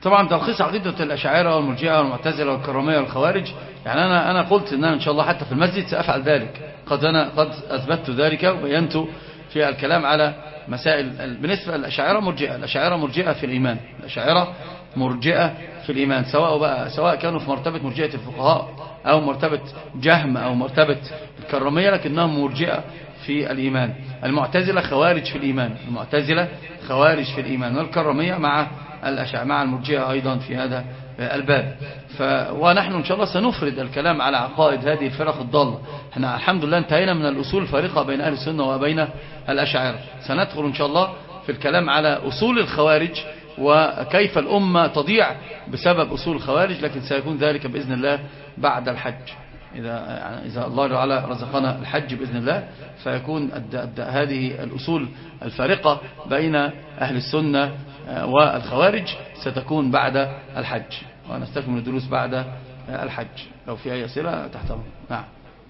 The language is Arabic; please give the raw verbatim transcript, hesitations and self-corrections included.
طبعا تلخيص عقيدة الأشاعرة والمرجئة والمعتزلة والكرامية والخوارج، يعني أنا أنا قلت إن أنا إن شاء الله حتى في المسجد سأفعل ذلك، قد أنا قد أثبتت ذلك وبينت في الكلام على مسائل. بالنسبة للأشاعرة مرجئة، الأشاعرة مرجئة في الإيمان، الأشاعرة مرجئة في الإيمان، سواء بقى سواء كانوا في مرتبة مرجئة الفقهاء أو مرتبة جهم أو مرتبة الكرامية، لكنهم مرجئة في الإيمان. المعتزلة خوارج في الإيمان، المعتزلة خوارج في الإيمان، والكرامية مع الأشاعرة مع المرجئة أيضا في هذا الباب. ف... ونحن إن شاء الله سنفرد الكلام على عقائد هذه الفرق الضالة. احنا الحمد لله انتهينا من الأصول الفارقة بين أهل السنة وبين الأشاعرة، سندخل إن شاء الله في الكلام على أصول الخوارج وكيف الأمة تضيع بسبب أصول الخوارج، لكن سيكون ذلك بإذن الله بعد الحج. إذا, إذا الله تعالى رزقنا الحج بإذن الله، فيكون الد... الد... هذه الأصول الفارقة بين أهل السنة والخوارج ستكون بعد الحج، ونستكمل الدروس بعد الحج. لو في أي أسئلة تحت أمر. نعم.